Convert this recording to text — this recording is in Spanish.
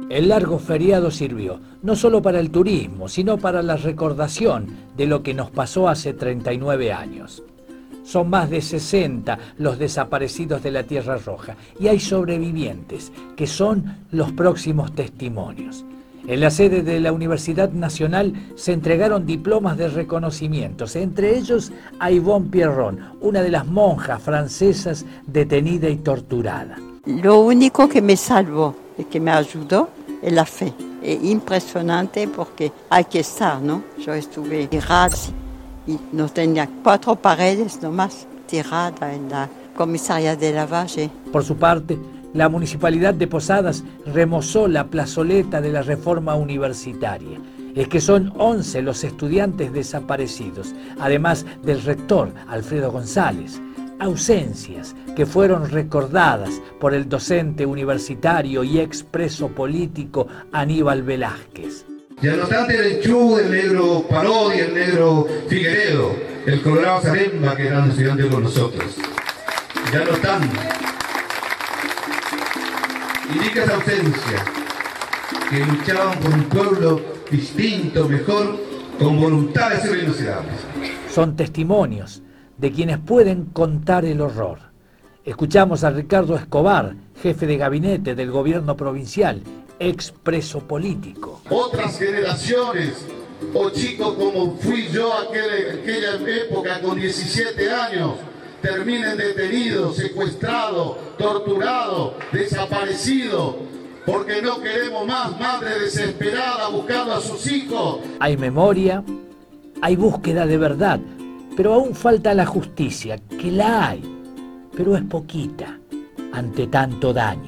El largo feriado sirvió no solo para el turismo, sino para la recordación de lo que nos pasó hace 39 años. Son más de 60 los desaparecidos de la Tierra Roja y hay sobrevivientes que son los próximos testimonios. En la sede de la Universidad Nacional se entregaron diplomas de reconocimientos, entre ellos a Yvonne Pierron, una de las monjas francesas detenida y torturada. Lo único que me salvó y que me ayudó es la fe. Es impresionante porque hay que estar, ¿no? Yo estuve tirada y no tenía 4 paredes nomás tirada en la comisaría de Lavalle. Por su parte, la Municipalidad de Posadas remozó la plazoleta de la reforma universitaria. Es que son 11 los estudiantes desaparecidos, además del rector Alfredo González. Ausencias que fueron recordadas por el docente universitario y expreso político Aníbal Velázquez. Ya no están el Chu, el negro Parodi, el negro Figueredo, el colorado Zaremba que eran estudiantes con nosotros. Ya no están. Indica esa ausencia, que luchaban por un pueblo distinto, mejor, con voluntad de ser inocenables. Son testimonios de quienes pueden contar el horror. Escuchamos a Ricardo Escobar, jefe de gabinete del gobierno provincial, expreso político. Otras generaciones, o chicos como fui yo aquella época con 17 años, terminen detenidos, secuestrados, torturados, desaparecidos, porque no queremos más madre desesperada buscando a sus hijos. Hay memoria, hay búsqueda de verdad, pero aún falta la justicia, que la hay, pero es poquita ante tanto daño.